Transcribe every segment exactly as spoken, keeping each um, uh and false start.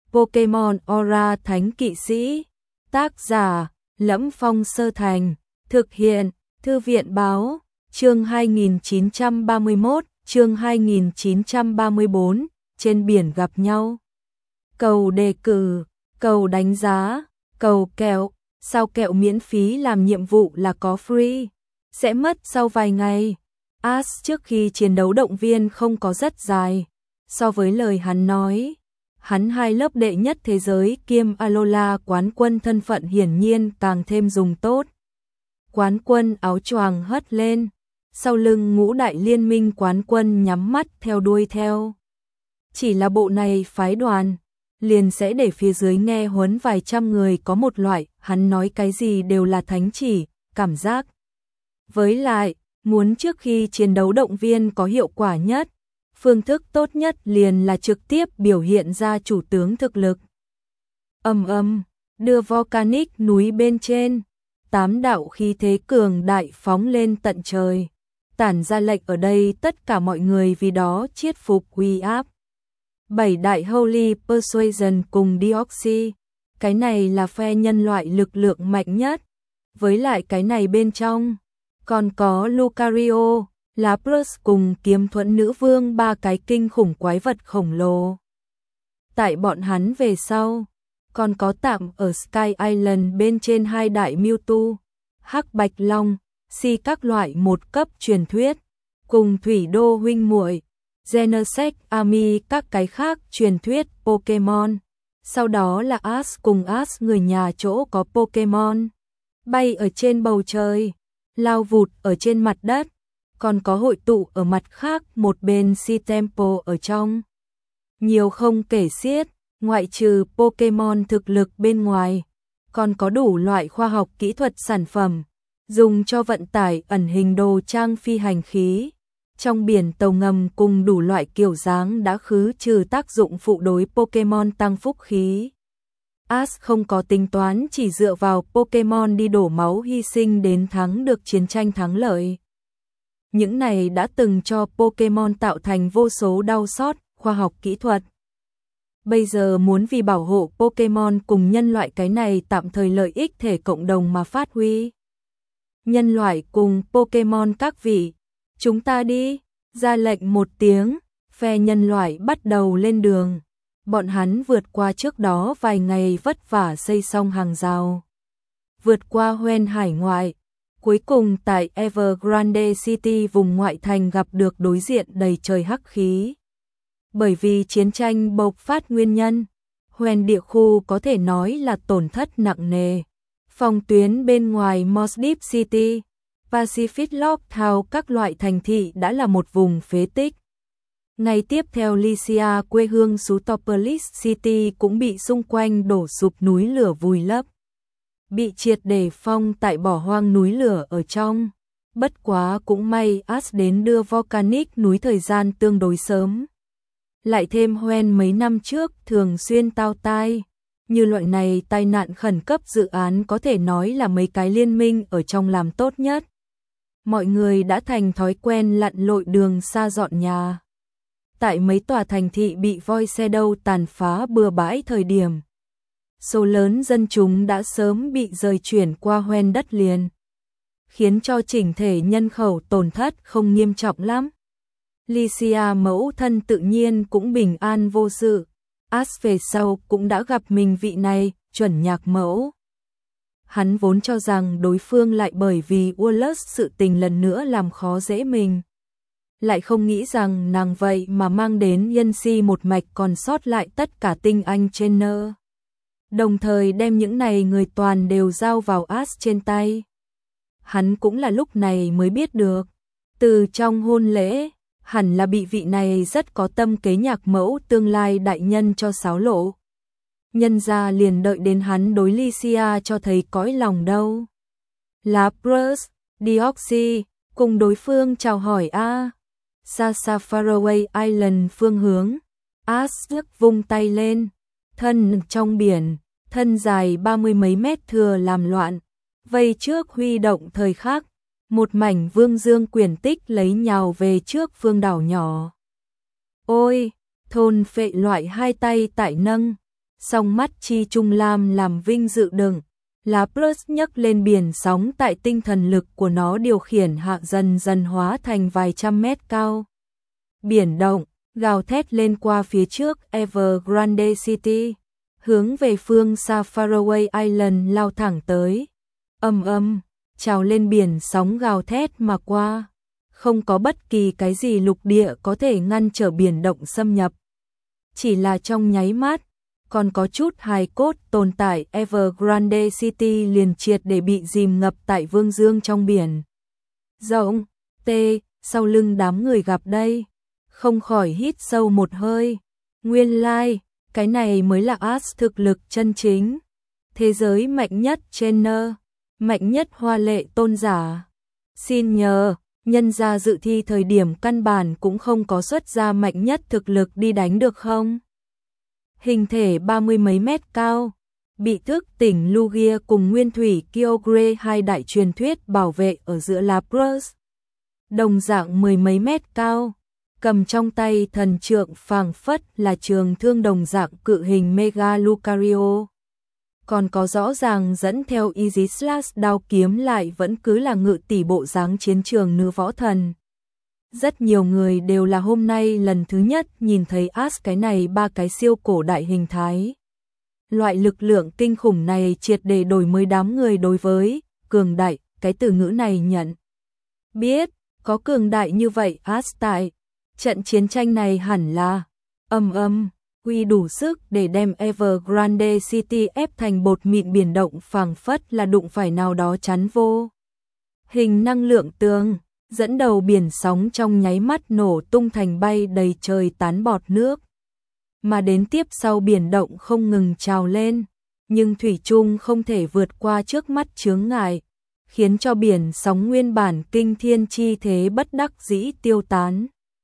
Pokemon Aura Thánh Kỵ Sĩ. Tác giả: Lẫm Phong Sơ Thành. Thực hiện: Thư viện báo. Chương hai nghìn chín trăm ba mươi mốt, chương hai nghìn chín trăm ba mươi bốn, trên biển gặp nhau. Cầu đề cử, cầu đánh giá, cầu kẹo, sao kẹo miễn phí làm nhiệm vụ là có free, sẽ mất sau vài ngày. Ash trước khi chiến đấu động viên không có rất dài, so với lời hắn nói. Hắn hai lớp đệ nhất thế giới kiêm Alola quán quân thân phận hiển nhiên càng thêm dùng tốt. Quán quân áo choàng hất lên, sau lưng ngũ đại liên minh quán quân nhắm mắt theo đuôi theo. Chỉ là bộ này phái đoàn, liền sẽ để phía dưới nghe huấn vài trăm người có một loại, hắn nói cái gì đều là thánh chỉ, cảm giác. Với lại, muốn trước khi chiến đấu động viên có hiệu quả nhất, phương thức tốt nhất liền là trực tiếp biểu hiện ra chủ tướng thực lực. Ầm ầm, đưa Volcanic núi bên trên, tám đạo khí thế cường đại phóng lên tận trời. Tản ra lệnh ở đây tất cả mọi người vì đó chiết phục uy áp. Bảy đại Holy Persuasion cùng Deoxy, cái này là phe nhân loại lực lượng mạnh nhất. Với lại cái này bên trong, còn có Lucario, Lapras cùng Kiếm Thuẫn Nữ Vương, ba cái kinh khủng quái vật khổng lồ. Tại bọn hắn về sau, còn có tạm ở Sky Island bên trên hai đại Mewtwo, Hắc Bạch Long, si các loại một cấp truyền thuyết, cùng Thủy Đô huynh muội, Genesect Army các cái khác truyền thuyết Pokemon. Sau đó là Ash cùng Ash người nhà chỗ có Pokemon, bay ở trên bầu trời, lao vụt ở trên mặt đất, còn có hội tụ ở mặt khác một bên Si Temple ở trong. Nhiều không kể xiết, ngoại trừ Pokemon thực lực bên ngoài, còn có đủ loại khoa học kỹ thuật sản phẩm, dùng cho vận tải ẩn hình đồ trang phi hành khí. Trong biển tàu ngầm cùng đủ loại kiểu dáng đã khứ trừ tác dụng phụ đối Pokemon tăng phúc khí. Ash không có tính toán chỉ dựa vào Pokemon đi đổ máu hy sinh đến thắng được chiến tranh thắng lợi. Những này đã từng cho Pokemon tạo thành vô số đau xót, khoa học kỹ thuật. Bây giờ muốn vì bảo hộ Pokemon cùng nhân loại cái này tạm thời lợi ích thể cộng đồng mà phát huy. Nhân loại cùng Pokemon các vị, chúng ta đi, ra lệnh một tiếng, phe nhân loại bắt đầu lên đường. Bọn hắn vượt qua trước đó vài ngày vất vả xây xong hàng rào, vượt qua hoen hải ngoại, cuối cùng tại Evergrande City vùng ngoại thành gặp được đối diện đầy trời hắc khí. Bởi vì chiến tranh bộc phát nguyên nhân, hoen địa khu có thể nói là tổn thất nặng nề. Phòng tuyến bên ngoài Moss Deep City, Pacific Log Town các loại thành thị đã là một vùng phế tích. Ngày tiếp theo Lycia quê hương Sutopolis City cũng bị xung quanh đổ sụp núi lửa vùi lấp, bị triệt để phong tại bỏ hoang núi lửa ở trong. Bất quá cũng may Ash đến đưa Volcanic núi thời gian tương đối sớm. Lại thêm hoen mấy năm trước thường xuyên tao tai, như loại này tai nạn khẩn cấp dự án có thể nói là mấy cái liên minh ở trong làm tốt nhất. Mọi người đã thành thói quen lặn lội đường xa dọn nhà. Tại mấy tòa thành thị bị voi shadow tàn phá bừa bãi thời điểm, số lớn dân chúng đã sớm bị rời chuyển qua hoen đất liền, khiến cho chỉnh thể nhân khẩu tổn thất không nghiêm trọng lắm. Lycia mẫu thân tự nhiên cũng bình an vô sự. Ash về sau cũng đã gặp mình vị này, chuẩn nhạc mẫu. Hắn vốn cho rằng đối phương lại bởi vì Wallace sự tình lần nữa làm khó dễ mình. Lại không nghĩ rằng nàng vậy mà mang đến nhân si một mạch còn sót lại tất cả tinh anh trên nơ. Đồng thời đem những này người toàn đều giao vào Ash trên tay. Hắn cũng là lúc này mới biết được, từ trong hôn lễ, hẳn là bị vị này rất có tâm kế nhạc mẫu tương lai đại nhân cho xáo lộ. Nhân ra liền đợi đến hắn đối Lycia cho thấy cõi lòng đâu. Lapras, Deoxy, cùng đối phương chào hỏi a. Xa xa Faraway Island phương hướng, Ash vung tay lên, thân trong biển, thân dài ba mươi mấy mét thừa làm loạn, vây trước huy động thời khắc. Một mảnh vương dương quyền tích lấy nhào về trước phương đảo nhỏ. Ôi, thôn phệ loại hai tay tại nâng, song mắt chi trung lam làm vinh dự đựng. Lapras nhấc lên biển sóng tại tinh thần lực của nó điều khiển hạ dần dần hóa thành vài trăm mét cao. Biển động, gào thét lên qua phía trước Evergrande City, hướng về phương xa Faraway Island lao thẳng tới. Âm âm, trào lên biển sóng gào thét mà qua. Không có bất kỳ cái gì lục địa có thể ngăn trở biển động xâm nhập. Chỉ là trong nháy mắt, còn có chút hài cốt tồn tại Evergrande City liền triệt để bị dìm ngập tại vương dương trong biển. Rộng, tê, sau lưng đám người gặp đây, không khỏi hít sâu một hơi. Nguyên lai, like, cái này mới là As thực lực chân chính. Thế giới mạnh nhất trainer, mạnh nhất hoa lệ tôn giả. Xin nhờ, nhân ra dự thi thời điểm căn bản cũng không có xuất ra mạnh nhất thực lực đi đánh được không? Hình thể ba mươi mấy mét cao, bị thức tỉnh Lugia cùng nguyên thủy Kyogre hai đại truyền thuyết bảo vệ ở giữa Lapras. Đồng dạng mười mấy mét cao, cầm trong tay thần trượng phảng phất là trường thương đồng dạng cự hình Mega Lucario. Còn có rõ ràng dẫn theo Easy Slash đao kiếm lại vẫn cứ là ngự tỷ bộ dáng chiến trường nữ võ thần. Rất nhiều người đều là hôm nay lần thứ nhất nhìn thấy As cái này ba cái siêu cổ đại hình thái. Loại lực lượng kinh khủng này triệt để đổi mới đám người đối với cường đại, cái từ ngữ này nhận. Biết, có cường đại như vậy As tại trận chiến tranh này hẳn là âm âm, quy đủ sức để đem Evergrande City ép thành bột mịn biển động phảng phất là đụng phải nào đó chắn vô. Hình năng lượng tường, dẫn đầu biển sóng trong nháy mắt nổ tung thành bay đầy trời tán bọt nước. Mà đến tiếp sau biển động không ngừng trào lên, nhưng thủy chung không thể vượt qua trước mắt chướng ngại, khiến cho biển sóng nguyên bản kinh thiên chi thế bất đắc dĩ tiêu tán.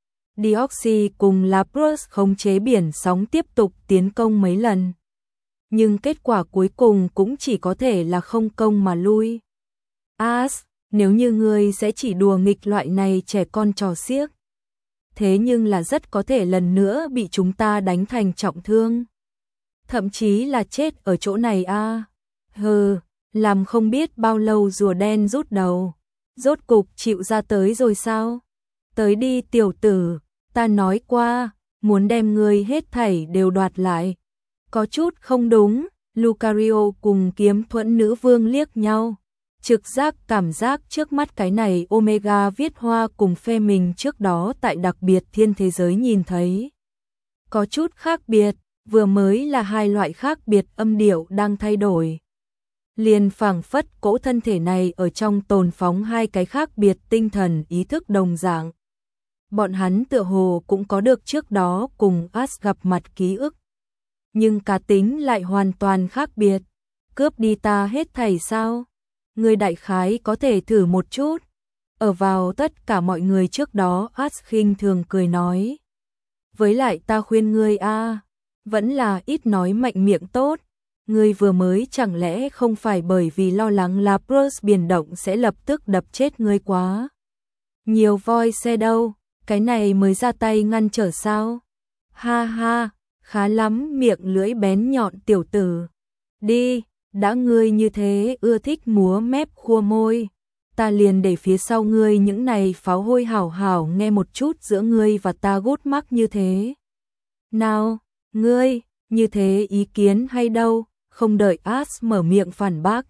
Deoxy cùng Lapras khống chế biển sóng tiếp tục tiến công mấy lần. Nhưng kết quả cuối cùng cũng chỉ có thể là không công mà lui. As, nếu như ngươi sẽ chỉ đùa nghịch loại này trẻ con trò xiếc. Thế nhưng là rất có thể lần nữa bị chúng ta đánh thành trọng thương. Thậm chí là chết ở chỗ này a. À. Hừ, làm không biết bao lâu rùa đen rút đầu. Rốt cục chịu ra tới rồi sao? Tới đi tiểu tử, ta nói qua, muốn đem ngươi hết thảy đều đoạt lại. Có chút không đúng, Lucario cùng kiếm thuẫn nữ vương liếc nhau. Trực giác cảm giác trước mắt cái này Omega viết hoa cùng phe mình trước đó tại đặc biệt thiên thế giới nhìn thấy. Có chút khác biệt, vừa mới là hai loại khác biệt âm điệu đang thay đổi. Liền phảng phất cỗ thân thể này ở trong tồn phóng hai cái khác biệt tinh thần ý thức đồng dạng. Bọn hắn tựa hồ cũng có được trước đó cùng As gặp mặt ký ức. Nhưng cá tính lại hoàn toàn khác biệt. Cướp đi ta hết thảy sao? Người đại khái có thể thử một chút. Ở vào tất cả mọi người trước đó As khinh thường cười nói. Với lại ta khuyên ngươi a, vẫn là ít nói mạnh miệng tốt. Ngươi vừa mới chẳng lẽ không phải bởi vì lo lắng Lapras biển động sẽ lập tức đập chết ngươi quá. Nhiều voi xe đâu, cái này mới ra tay ngăn trở sao? Ha ha, khá lắm miệng lưỡi bén nhọn tiểu tử. Đi, đã ngươi như thế ưa thích múa mép khua môi. Ta liền để phía sau ngươi những này pháo hôi hảo hảo nghe một chút giữa ngươi và ta gút mắc như thế. Nào, ngươi, như thế ý kiến hay đâu, không đợi As mở miệng phản bác.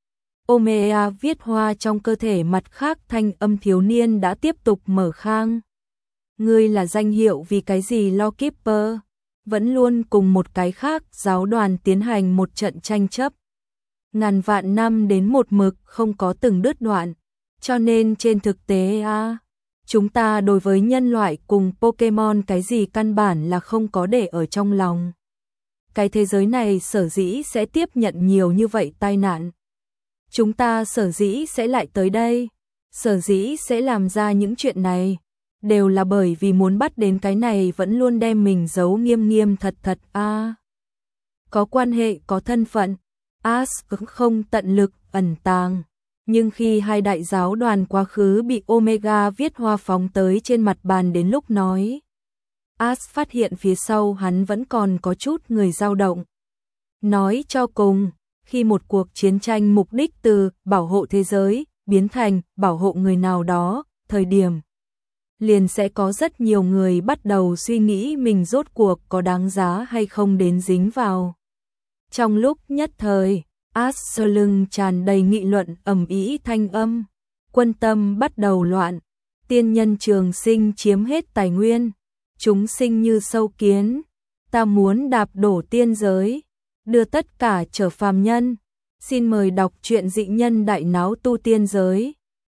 Omega viết hoa trong cơ thể mặt khác thanh âm thiếu niên đã tiếp tục mở khang. Ngươi là danh hiệu vì cái gì Lawkeeper, vẫn luôn cùng một cái khác giáo đoàn tiến hành một trận tranh chấp. Ngàn vạn năm đến một mực không có từng đứt đoạn, cho nên trên thực tế a, à, chúng ta đối với nhân loại cùng Pokemon cái gì căn bản là không có để ở trong lòng. Cái thế giới này sở dĩ sẽ tiếp nhận nhiều như vậy tai nạn. Chúng ta sở dĩ sẽ lại tới đây, sở dĩ sẽ làm ra những chuyện này, đều là bởi vì muốn bắt đến cái này vẫn luôn đem mình giấu nghiêm nghiêm thật thật a. À, có quan hệ có thân phận, As cũng không tận lực ẩn tàng. Nhưng khi hai đại giáo đoàn quá khứ bị Omega viết hoa phóng tới trên mặt bàn đến lúc nói, As phát hiện phía sau hắn vẫn còn có chút người dao động. Nói cho cùng, khi một cuộc chiến tranh mục đích từ bảo hộ thế giới biến thành bảo hộ người nào đó, thời điểm liền sẽ có rất nhiều người bắt đầu suy nghĩ mình rốt cuộc có đáng giá hay không đến dính vào. Trong lúc nhất thời, át sau lưng tràn đầy nghị luận ầm ĩ thanh âm, quân tâm bắt đầu loạn, tiên nhân trường sinh chiếm hết tài nguyên, chúng sinh như sâu kiến, ta muốn đạp đổ tiên giới, đưa tất cả trở phàm nhân. Xin mời đọc truyện Dị Nhân Đại Náo Tu Tiên Giới.